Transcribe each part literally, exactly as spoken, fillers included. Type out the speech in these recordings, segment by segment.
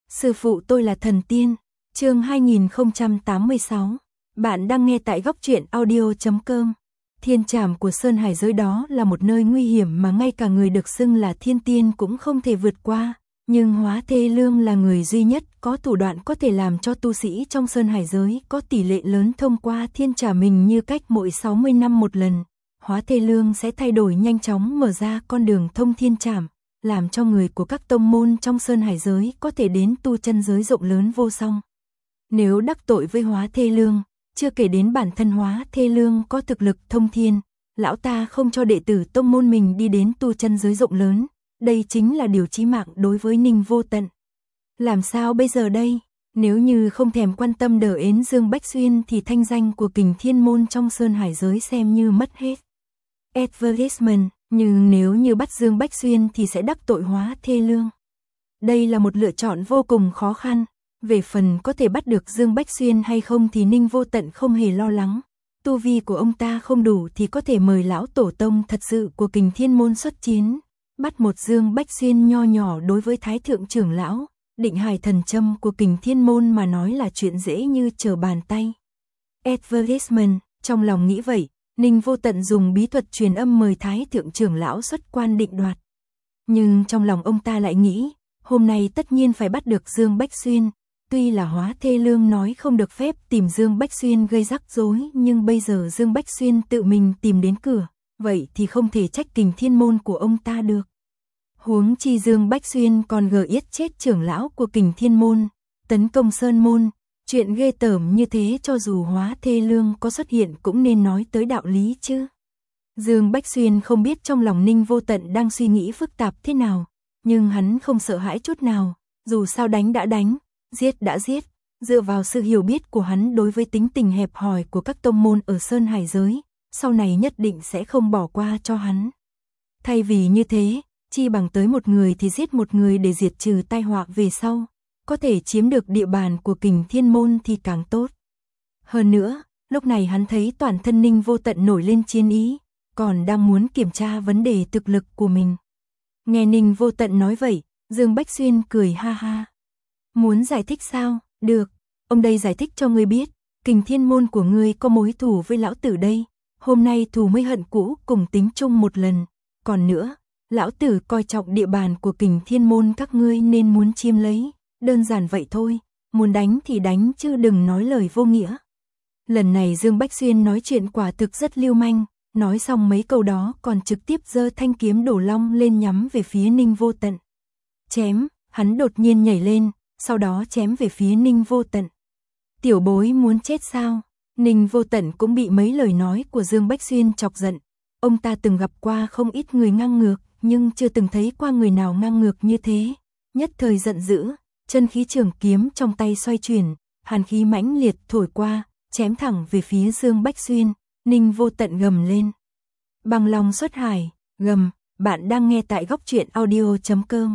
Sư phụ tôi là thần tiên. Chương hai nghìn không trăm tám mươi sáu. Bạn đang nghe tại góc truyện audio chấm com. Thiên trảm của Sơn Hải giới đó là một nơi nguy hiểm mà ngay cả người được xưng là thiên tiên cũng không thể vượt qua. Nhưng Hóa Thê Lương là người duy nhất có thủ đoạn có thể làm cho tu sĩ trong Sơn Hải giới có tỷ lệ lớn thông qua thiên trảm mình, như cách mỗi sáu mươi năm một lần. Hóa Thê Lương sẽ thay đổi nhanh chóng, mở ra con đường thông thiên trảm, làm cho người của các tông môn trong Sơn Hải giới có thể đến tu chân giới rộng lớn vô song. Nếu đắc tội với Hóa Thê Lương, chưa kể đến bản thân Hóa Thê Lương có thực lực thông thiên, lão ta không cho đệ tử tông môn mình đi đến tu chân giới rộng lớn, đây chính là điều chí mạng đối với Ninh Vô Tận. Làm sao bây giờ đây? Nếu như không thèm quan tâm đờ ến Dương Bách Xuyên thì thanh danh của Kình Thiên môn trong Sơn Hải giới xem như mất hết. Advertisement, nhưng nếu như bắt Dương Bách Xuyên thì sẽ đắc tội Hóa Thê Lương. Đây là một lựa chọn vô cùng khó khăn. Về phần có thể bắt được Dương Bách Xuyên hay không thì Ninh Vô Tận không hề lo lắng. Tu vi của ông ta không đủ thì có thể mời lão tổ tông thật sự của Kình Thiên môn xuất chiến. Bắt một Dương Bách Xuyên nho nhỏ đối với Thái thượng trưởng lão, Định Hải thần châm của Kình Thiên môn mà nói là chuyện dễ như trở bàn tay. Advertisement, trong lòng nghĩ vậy, Ninh Vô Tận dùng bí thuật truyền âm mời Thái thượng trưởng lão xuất quan định đoạt. Nhưng trong lòng ông ta lại nghĩ, hôm nay tất nhiên phải bắt được Dương Bách Xuyên. Tuy là Hóa Thê Lương nói không được phép tìm Dương Bách Xuyên gây rắc rối, nhưng bây giờ Dương Bách Xuyên tự mình tìm đến cửa, vậy thì không thể trách Kình Thiên môn của ông ta được. Huống chi Dương Bách Xuyên còn gờ yết chết trưởng lão của Kình Thiên môn, tấn công Sơn môn, chuyện ghê tởm như thế cho dù Hóa Thê Lương có xuất hiện cũng nên nói tới đạo lý chứ. Dương Bách Xuyên không biết trong lòng Ninh Vô Tận đang suy nghĩ phức tạp thế nào, nhưng hắn không sợ hãi chút nào, dù sao đánh đã đánh, giết đã giết, dựa vào sự hiểu biết của hắn đối với tính tình hẹp hòi của các tông môn ở Sơn Hải giới, sau này nhất định sẽ không bỏ qua cho hắn. Thay vì như thế, chi bằng tới một người thì giết một người để diệt trừ tai họa về sau, có thể chiếm được địa bàn của Kình Thiên môn thì càng tốt. Hơn nữa, lúc này hắn thấy toàn thân Ninh Vô Tận nổi lên chiến ý, còn đang muốn kiểm tra vấn đề thực lực của mình. Nghe Ninh Vô Tận nói vậy, Dương Bách Xuyên cười ha ha. Muốn giải thích sao? Được, ông đây giải thích cho ngươi biết, Kình Thiên môn của ngươi có mối thù với lão tử đây, hôm nay thù mới hận cũ cùng tính chung một lần, còn nữa, lão tử coi trọng địa bàn của Kình Thiên môn các ngươi nên muốn chiếm lấy, đơn giản vậy thôi, muốn đánh thì đánh chứ đừng nói lời vô nghĩa. Lần này Dương Bách Xuyên nói chuyện quả thực rất lưu manh, nói xong mấy câu đó còn trực tiếp giơ thanh kiếm Đổ Long lên nhắm về phía Ninh Vô Tận. Chém, hắn đột nhiên nhảy lên, sau đó chém về phía Ninh Vô Tận. Tiểu bối muốn chết sao? Ninh Vô Tận cũng bị mấy lời nói của Dương Bách Xuyên chọc giận. Ông ta từng gặp qua không ít người ngang ngược, nhưng chưa từng thấy qua người nào ngang ngược như thế. Nhất thời giận dữ, chân khí trường kiếm trong tay xoay chuyển, hàn khí mãnh liệt thổi qua, chém thẳng về phía Dương Bách Xuyên. Ninh Vô Tận gầm lên. Băng Long xuất hải, gầm, bạn đang nghe tại góc truyện audio chấm com.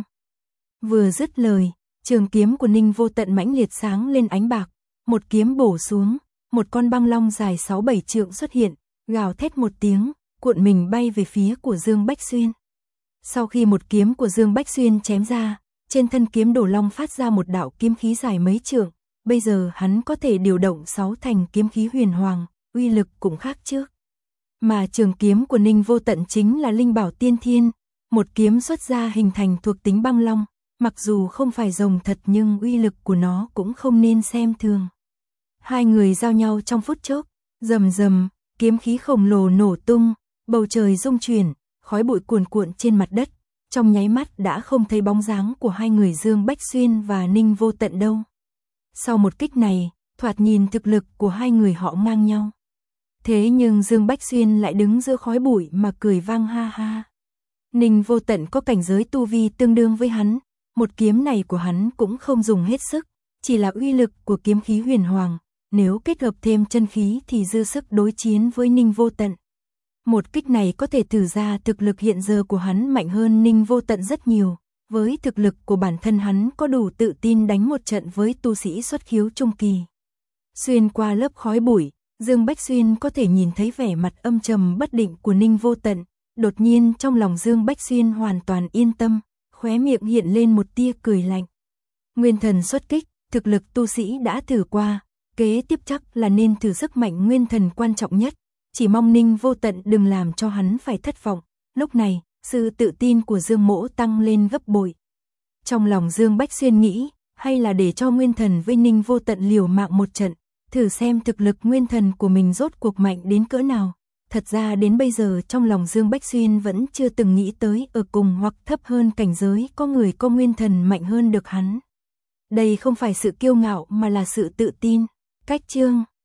Vừa dứt lời, trường kiếm của Ninh Vô Tận mãnh liệt sáng lên ánh bạc, một kiếm bổ xuống, một con băng long dài sáu bảy trượng xuất hiện, gào thét một tiếng, cuộn mình bay về phía của Dương Bách Xuyên. Sau khi một kiếm của Dương Bách Xuyên chém ra, trên thân kiếm Đổ Long phát ra một đạo kiếm khí dài mấy trượng, bây giờ hắn có thể điều động sáu thành kiếm khí huyền hoàng, uy lực cũng khác trước. Mà trường kiếm của Ninh Vô Tận chính là linh bảo tiên thiên, một kiếm xuất ra hình thành thuộc tính băng long. Mặc dù không phải rồng thật nhưng uy lực của nó cũng không nên xem thường. Hai người giao nhau trong phút chốc, rầm rầm, kiếm khí khổng lồ nổ tung, bầu trời rung chuyển, khói bụi cuồn cuộn trên mặt đất, trong nháy mắt đã không thấy bóng dáng của hai người Dương Bách Xuyên và Ninh Vô Tận đâu. Sau một kích này, thoạt nhìn thực lực của hai người họ ngang nhau. Thế nhưng Dương Bách Xuyên lại đứng giữa khói bụi mà cười vang ha ha. Ninh Vô Tận có cảnh giới tu vi tương đương với hắn. Một kiếm này của hắn cũng không dùng hết sức, chỉ là uy lực của kiếm khí huyền hoàng, nếu kết hợp thêm chân khí thì dư sức đối chiến với Ninh Vô Tận. Một kích này có thể thử ra thực lực hiện giờ của hắn mạnh hơn Ninh Vô Tận rất nhiều, với thực lực của bản thân hắn có đủ tự tin đánh một trận với tu sĩ xuất khiếu trung kỳ. Xuyên qua lớp khói bụi, Dương Bách Xuyên có thể nhìn thấy vẻ mặt âm trầm bất định của Ninh Vô Tận, đột nhiên trong lòng Dương Bách Xuyên hoàn toàn yên tâm. Khóe miệng hiện lên một tia cười lạnh. Nguyên thần xuất kích, thực lực tu sĩ đã thử qua, kế tiếp chắc là nên thử sức mạnh nguyên thần quan trọng nhất, chỉ mong Ninh Vô Tận đừng làm cho hắn phải thất vọng. Lúc này, sự tự tin của Dương Mỗ tăng lên gấp bội. Trong lòng Dương Bách Xuyên nghĩ, hay là để cho nguyên thần với Ninh Vô Tận liều mạng một trận, thử xem thực lực nguyên thần của mình rốt cuộc mạnh đến cỡ nào. Thật ra đến bây giờ trong lòng Dương Bách Xuyên vẫn chưa từng nghĩ tới ở cùng hoặc thấp hơn cảnh giới có người có nguyên thần mạnh hơn được hắn. Đây không phải sự kiêu ngạo mà là sự tự tin. Cách chương